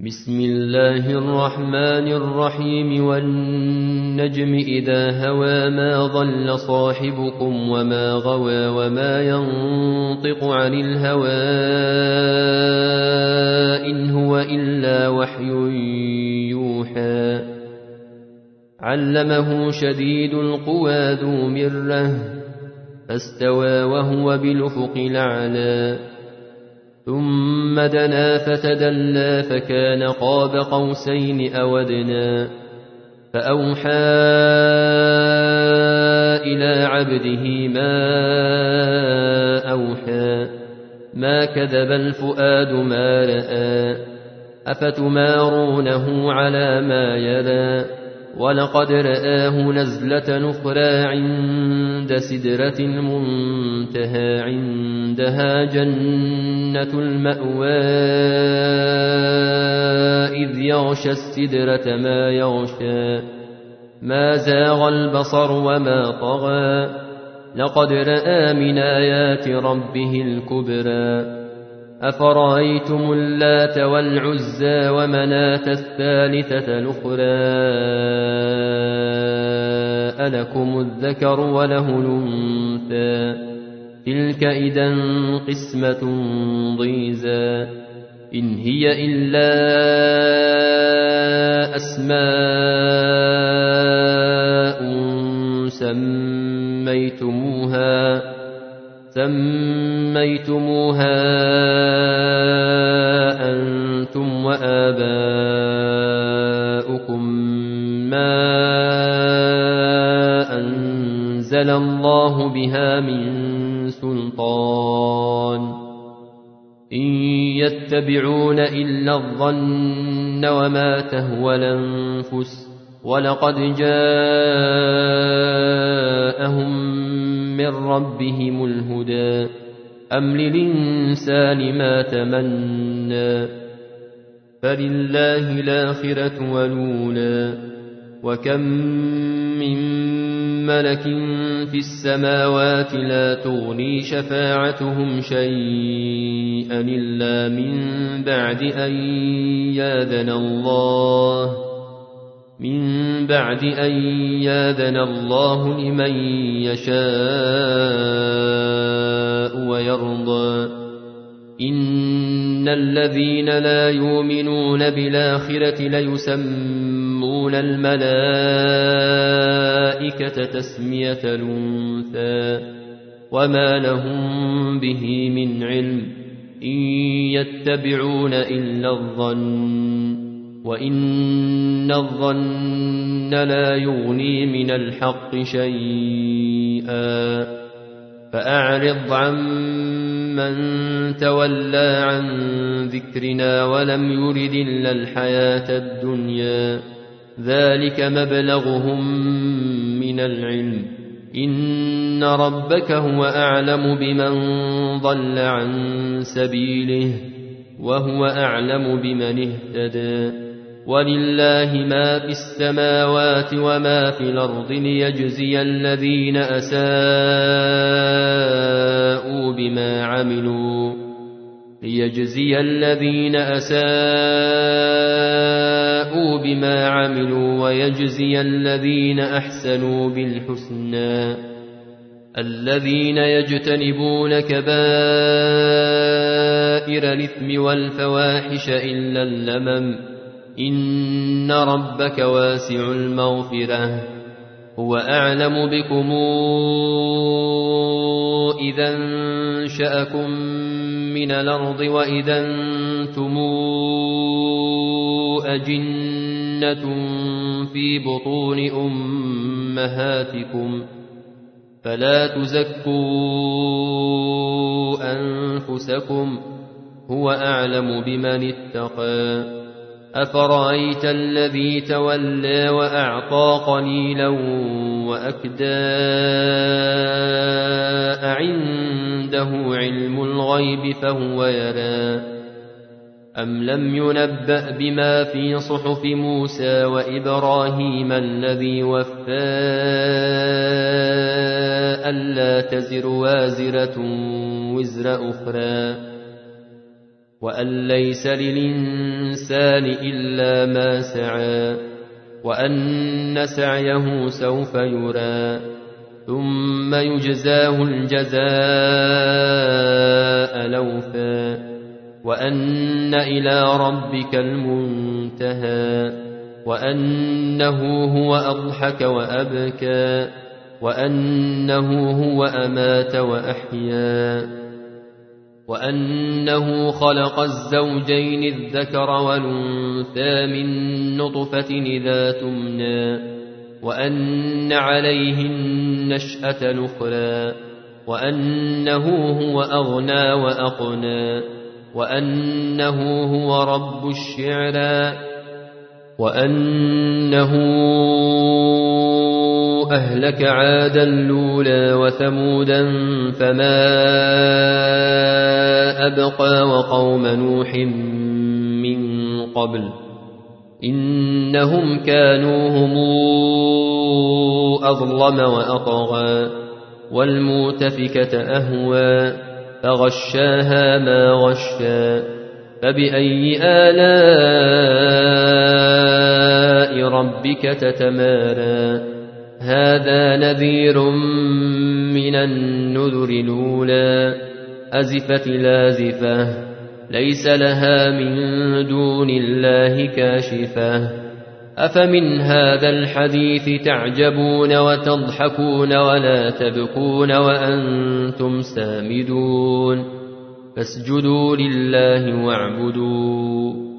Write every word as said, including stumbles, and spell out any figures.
بسم الله الرحمن الرحيم والنجم إذا هوى ما ضل صاحبكم وما غوى وما ينطق عن الهوى إن هو إلا وحي يوحى علمه شديد القوى ذو مرة فاستوى وهو بالأفق الأعلى ثم دنا فتدلى فكان قاب قوسين أو أدنى فأوحى إلى عبده ما أوحى ما كذب الفؤاد ما رأى أفتمارونه على ما يرى ولقد رآه نزلة نخرى عند سدرة المنتهى عندها جنة المأوى إذ يغشى السدرة ما يغشى ما زاغ البصر وما طغى لقد رأى من آيات ربه الكبرى أفرأيتم اللات والعزى ومناة الثالثة الأخرى ألكم الذكر وله الأنثى تلك إذا قسمة ضيزى إن هي إلا أسماء سميتموها سميتموها أنتم وآباؤكم ما أنزل الله بها من سلطان إن يتبعون إلا الظن وما تهوى الأنفس ولقد جاءهم من ربهم الهدى أم للإنسان ما تمنى فلله الآخرة والأولى وكم من ملك في السماوات لا تغني شفاعتهم شيئا إلا من بعد أن يأذن الله من بعد أن يأذن الله لمن يشاء ويرضى إن الذين لا يؤمنون بالآخرة ليسمون الملائكة تسمية الأنثى وما لهم به من علم إن يتبعون إلا الظن وإن الظن لا يغني من الحق شيئا فأعرض عن من تولى عن ذكرنا ولم يرد إلا الحياة الدنيا ذلك مبلغهم من العلم إن ربك هو أعلم بمن ضل عن سبيله وهو أعلم بمن اهتدى ولله ما في السماوات وما في الأرض ليجزي الذين أساءوا بما عملوا ليجزي الذين أساءوا بما عملوا ويجزي الذين أحسنوا بالحسنى الذين يجتنبون كبائر الإثم والفواحش إلا اللمم إن ربك واسع المغفرة هو أعلم بكم إذا انشأكم من الأرض وإذا أنتم أجنة في بطون أمهاتكم فلا تزكوا أنفسكم هو أعلم بمن اتقى أفرأيت الذي تولى وأعطى قليلا وأكدى أعنده علم الغيب فهو يرى أم لم ينبأ بما في صحف موسى وإبراهيم الذي وفى ألا تزر وازرة وزر أخرى وأن ليس للإنسان إلا ما سعى وأن سعيه سوف يرى ثم يجزاه الجزاء الأوفى وأن إلى ربك المنتهى وأنه هو أضحك وأبكى وأنه هو أمات وأحيا وأنه خلق الزوجين الذكر والأنثى من نطفة إذا تمنى وأن عليه النشأة الأخرى وأنه هو أغنى وأقنى وأنه هو رب الشعرى وأنه أهلك عادا الأولى وثمودا فما أبقى وقوم نوح من قبل إنهم كانوا هم أظلم وأطغى والمؤتفكة أهوى فغشاها ما غشا فبأي آلاء ربك تتمارى هذا نذير من النذر الأولى أزفت لازفة ليس لها من دون الله كاشفة أفمن هذا الحديث تعجبون وتضحكون ولا تبكون وأنتم سامدون فاسجدوا لله واعبدوا